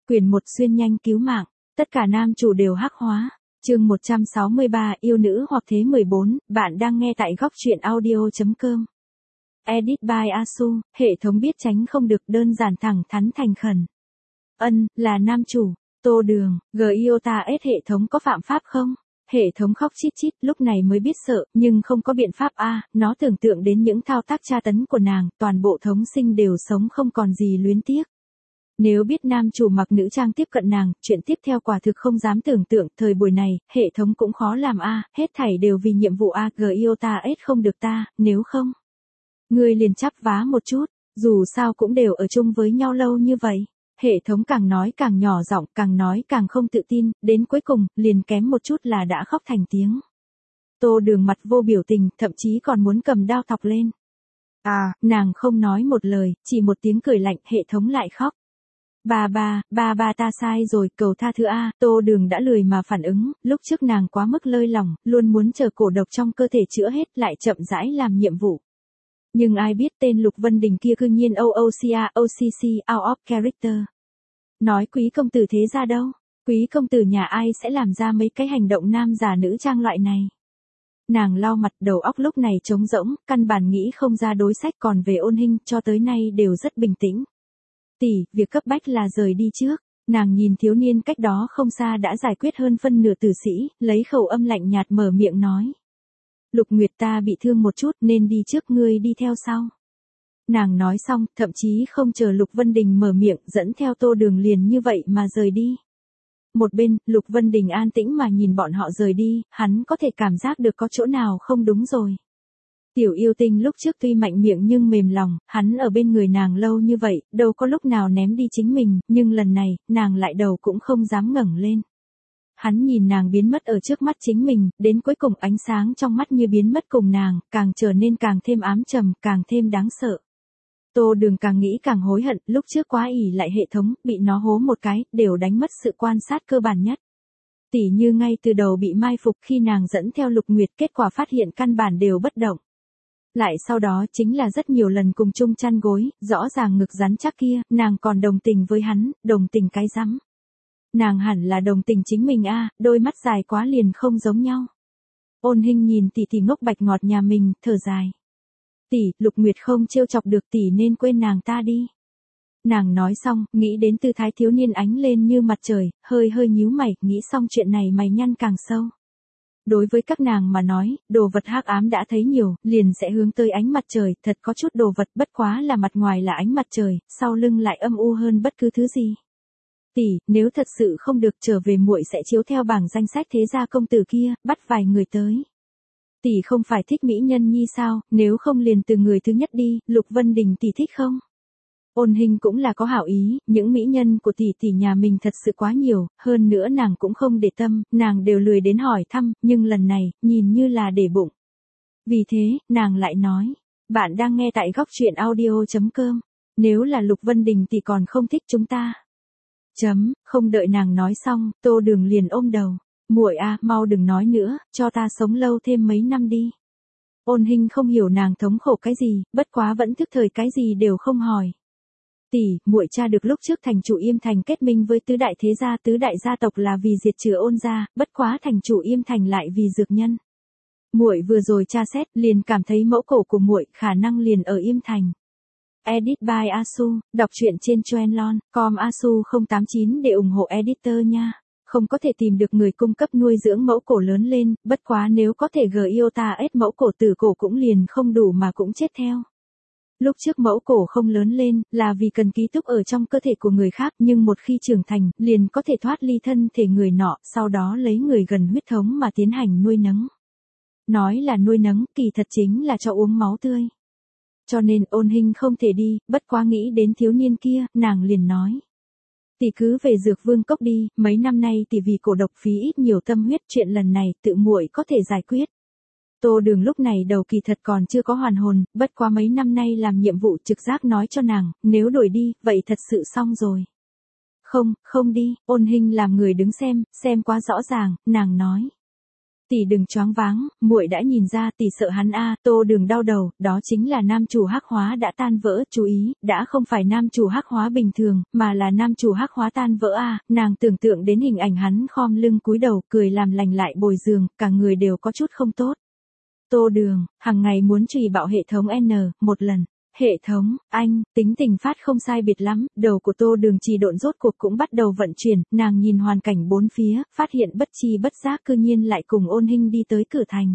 Quyền 1 xuyên nhanh cứu mạng, tất cả nam chủ đều hắc hóa. Chương 163 yêu nữ hoặc thế 14, bạn đang nghe tại góc truyện audio.com. Edit by Asu, hệ thống biết tránh không được, đơn giản thẳng thắn thành khẩn. Là nam chủ, Tô Đường, Giota S hệ thống có phạm pháp không? Hệ thống khóc chít chít, lúc này mới biết sợ, nhưng không có biện pháp nó tưởng tượng đến những thao tác tra tấn của nàng, toàn bộ thống sinh đều sống không còn gì luyến tiếc. Nếu biết nam chủ mặc nữ trang tiếp cận nàng, chuyện tiếp theo quả thực không dám tưởng tượng, thời buổi này, hệ thống cũng khó làm hết thảy đều vì nhiệm vụ Giota S không được ta, nếu không. Ngươi liền chắp vá một chút, dù sao cũng đều ở chung với nhau lâu như vậy. Hệ thống càng nói càng nhỏ giọng, càng nói càng không tự tin, đến cuối cùng, liền kém một chút là đã khóc thành tiếng. Tô Đường mặt vô biểu tình, thậm chí còn muốn cầm đao thọc lên. Nàng không nói một lời, chỉ một tiếng cười lạnh, hệ thống lại khóc. Ba ta sai rồi, cầu tha thứ Tô Đường đã lười mà phản ứng, lúc trước nàng quá mức lơi lỏng, luôn muốn chờ cổ độc trong cơ thể chữa hết, lại chậm rãi làm nhiệm vụ. Nhưng ai biết tên Lục Vân Đình kia cư nhiên OCC, out of character. Nói quý công tử thế ra đâu? Quý công tử nhà ai sẽ làm ra mấy cái hành động nam giả nữ trang loại này? Nàng lau mặt, đầu óc lúc này trống rỗng, căn bản nghĩ không ra đối sách, còn về Ôn Hinh cho tới nay đều rất bình tĩnh. Tỷ, việc cấp bách là rời đi trước. Nàng nhìn thiếu niên cách đó không xa đã giải quyết hơn phân nửa tử sĩ, lấy khẩu âm lạnh nhạt mở miệng nói. Lục Nguyệt, ta bị thương một chút nên đi trước, ngươi đi theo sau. Nàng nói xong, thậm chí không chờ Lục Vân Đình mở miệng, dẫn theo Tô Đường liền như vậy mà rời đi. Một bên, Lục Vân Đình an tĩnh mà nhìn bọn họ rời đi, hắn có thể cảm giác được có chỗ nào không đúng rồi. Tiểu yêu tinh lúc trước tuy mạnh miệng nhưng mềm lòng, hắn ở bên người nàng lâu như vậy, đâu có lúc nào ném đi chính mình, nhưng lần này, nàng lại đầu cũng không dám ngẩng lên. Hắn nhìn nàng biến mất ở trước mắt chính mình, đến cuối cùng ánh sáng trong mắt như biến mất cùng nàng, càng trở nên càng thêm ám trầm, càng thêm đáng sợ. Tô Đường càng nghĩ càng hối hận, lúc trước quá ỷ lại hệ thống, bị nó hố một cái, đều đánh mất sự quan sát cơ bản nhất. Tỉ như ngay từ đầu bị mai phục khi nàng dẫn theo Lục Nguyệt, kết quả phát hiện căn bản đều bất động. Lại sau đó chính là rất nhiều lần cùng chung chăn gối, rõ ràng ngực rắn chắc kia, nàng còn đồng tình với hắn, đồng tình cái rắm. Nàng hẳn là đồng tình chính mình đôi mắt dài quá liền không giống nhau. Ôn Hinh nhìn tỷ tỷ ngốc bạch ngọt nhà mình, thở dài. Tỷ, Lục Nguyệt không trêu chọc được tỷ nên quên nàng ta đi. Nàng nói xong, nghĩ đến tư thái thiếu niên ánh lên như mặt trời, hơi nhíu mày, nghĩ xong chuyện này mày nhăn càng sâu. Đối với các nàng mà nói, đồ vật hắc ám đã thấy nhiều, liền sẽ hướng tới ánh mặt trời, thật có chút đồ vật bất quá là mặt ngoài là ánh mặt trời, sau lưng lại âm u hơn bất cứ thứ gì. Tỷ, nếu thật sự không được trở về muội sẽ chiếu theo bảng danh sách thế gia công tử kia, bắt vài người tới. Tỷ không phải thích mỹ nhân nhi sao, nếu không liền từ người thứ nhất đi, Lục Vân Đình tỷ thích không? Ôn Hinh cũng là có hảo ý, những mỹ nhân của tỷ nhà mình thật sự quá nhiều, hơn nữa nàng cũng không để tâm, nàng đều lười đến hỏi thăm, nhưng lần này, nhìn như là để bụng. Vì thế, nàng lại nói, bạn đang nghe tại góc truyện audio.com, nếu là Lục Vân Đình tỷ còn không thích chúng ta. Không đợi nàng nói xong, Tô Đường liền ôm đầu. Muội mau đừng nói nữa, cho ta sống lâu thêm mấy năm đi. Ôn Hinh không hiểu nàng thống khổ cái gì, bất quá vẫn thức thời cái gì đều không hỏi. Tỷ, muội cha được lúc trước thành chủ Yêm Thành kết minh với tứ đại gia tộc là vì diệt trừ Ôn gia, bất quá thành chủ Yêm Thành lại vì dược nhân. Muội vừa rồi tra xét, liền cảm thấy mẫu cổ của muội khả năng liền ở Yêm Thành. Edit by Asu, đọc truyện trên Chuenlon.com Asu089 để ủng hộ editor nha. Không có thể tìm được người cung cấp nuôi dưỡng mẫu cổ lớn lên, bất quá nếu có thể Giota S mẫu cổ tử cổ cũng liền không đủ mà cũng chết theo. Lúc trước mẫu cổ không lớn lên, là vì cần ký túc ở trong cơ thể của người khác, nhưng một khi trưởng thành, liền có thể thoát ly thân thể người nọ, sau đó lấy người gần huyết thống mà tiến hành nuôi nấng. Nói là nuôi nấng, kỳ thật chính là cho uống máu tươi. Cho nên Ôn Hinh không thể đi, bất quá nghĩ đến thiếu niên kia, nàng liền nói. Tỷ cứ về Dược Vương Cốc đi, mấy năm nay tỷ vì cổ độc phí ít nhiều tâm huyết, chuyện lần này tự muội có thể giải quyết. Tô Đường lúc này đầu kỳ thật còn chưa có hoàn hồn, bất quá mấy năm nay làm nhiệm vụ trực giác nói cho nàng, nếu đổi đi, vậy thật sự xong rồi. Không đi, Ôn Hinh làm người đứng xem quá rõ ràng, nàng nói. Tỷ đừng choáng váng, muội đã nhìn ra, tỷ sợ hắn a. Tô Đường đau đầu, đó chính là nam chủ hắc hóa đã tan vỡ, chú ý, đã không phải nam chủ hắc hóa bình thường, mà là nam chủ hắc hóa tan vỡ a. Nàng tưởng tượng đến hình ảnh hắn khom lưng cúi đầu, cười làm lành lại bồi giường, cả người đều có chút không tốt. Tô Đường, hàng ngày muốn trì bạo hệ thống một lần. Hệ thống, anh, tính tình phát không sai biệt lắm, đầu của Tô Đường trì độn rốt cuộc cũng bắt đầu vận chuyển, nàng nhìn hoàn cảnh bốn phía, phát hiện bất chi bất giác cư nhiên lại cùng Ôn Hinh đi tới cửa thành.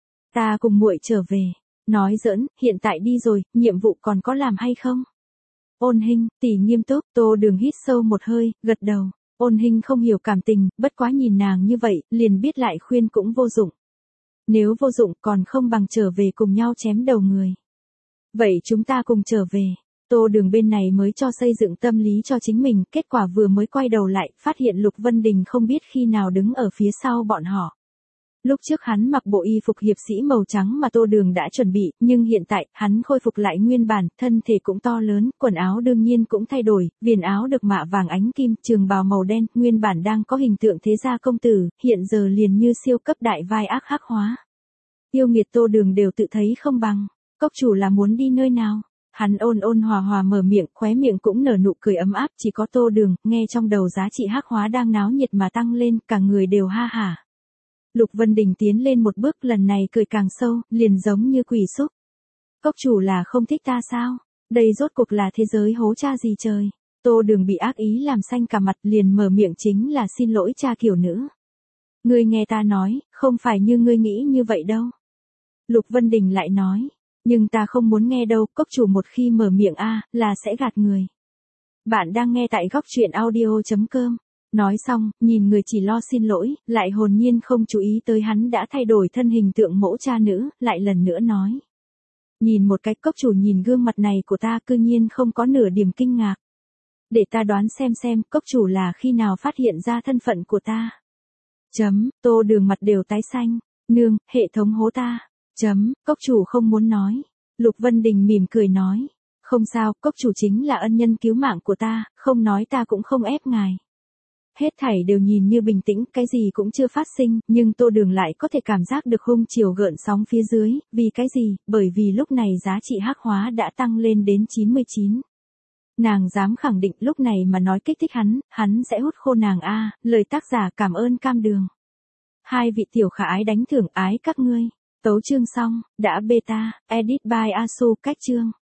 Ta cùng muội trở về. Nói giỡn, hiện tại đi rồi, nhiệm vụ còn có làm hay không? Ôn Hinh, tỷ nghiêm túc, Tô Đường hít sâu một hơi, gật đầu. Ôn Hinh không hiểu cảm tình, bất quá nhìn nàng như vậy, liền biết lại khuyên cũng vô dụng. Nếu vô dụng còn không bằng trở về cùng nhau chém đầu người. Vậy chúng ta cùng trở về. Tô Đường bên này mới cho xây dựng tâm lý cho chính mình, kết quả vừa mới quay đầu lại, phát hiện Lục Vân Đình không biết khi nào đứng ở phía sau bọn họ. Lúc trước hắn mặc bộ y phục hiệp sĩ màu trắng mà Tô Đường đã chuẩn bị, nhưng hiện tại, hắn khôi phục lại nguyên bản, thân thể cũng to lớn, quần áo đương nhiên cũng thay đổi, viền áo được mạ vàng ánh kim, trường bào màu đen, nguyên bản đang có hình tượng thế gia công tử, hiện giờ liền như siêu cấp đại vai ác hắc hóa. Yêu nghiệt Tô Đường đều tự thấy không bằng. Cốc chủ là muốn đi nơi nào? Hắn ôn ôn hòa hòa mở miệng, khóe miệng cũng nở nụ cười ấm áp, chỉ có Tô Đường, nghe trong đầu giá trị hắc hóa đang náo nhiệt mà tăng lên, cả người đều ha hả. Lục Vân Đình tiến lên một bước, lần này cười càng sâu, liền giống như quỷ xúc. Cốc chủ là không thích ta sao? Đây rốt cuộc là thế giới hố cha gì trời? Tô Đường bị ác ý làm xanh cả mặt, liền mở miệng chính là xin lỗi cha kiểu nữ. Ngươi nghe ta nói, không phải như ngươi nghĩ như vậy đâu. Lục Vân Đình lại nói. Nhưng ta không muốn nghe đâu, cốc chủ một khi mở miệng là sẽ gạt người. Bạn đang nghe tại góc truyện audio.com. Nói xong, nhìn người chỉ lo xin lỗi, lại hồn nhiên không chú ý tới hắn đã thay đổi thân hình tượng mẫu cha nữ, lại lần nữa nói. Nhìn một cách cốc chủ nhìn gương mặt này của ta cư nhiên không có nửa điểm kinh ngạc. Để ta đoán xem cốc chủ là khi nào phát hiện ra thân phận của ta. Tô Đường mặt đều tái xanh. Nương, hệ thống hố ta. Cốc chủ không muốn nói. Lục Vân Đình mỉm cười nói. Không sao, cốc chủ chính là ân nhân cứu mạng của ta, không nói ta cũng không ép ngài. Hết thảy đều nhìn như bình tĩnh, cái gì cũng chưa phát sinh, nhưng Tô Đường lại có thể cảm giác được hung chiều gợn sóng phía dưới, vì cái gì? Bởi vì lúc này giá trị hắc hóa đã tăng lên đến 99. Nàng dám khẳng định lúc này mà nói kích thích hắn sẽ hút khô nàng lời tác giả cảm ơn cam đường. Hai vị tiểu khả ái đánh thưởng ái các ngươi. Tấu chương xong, đã beta, edit by Asu cách chương.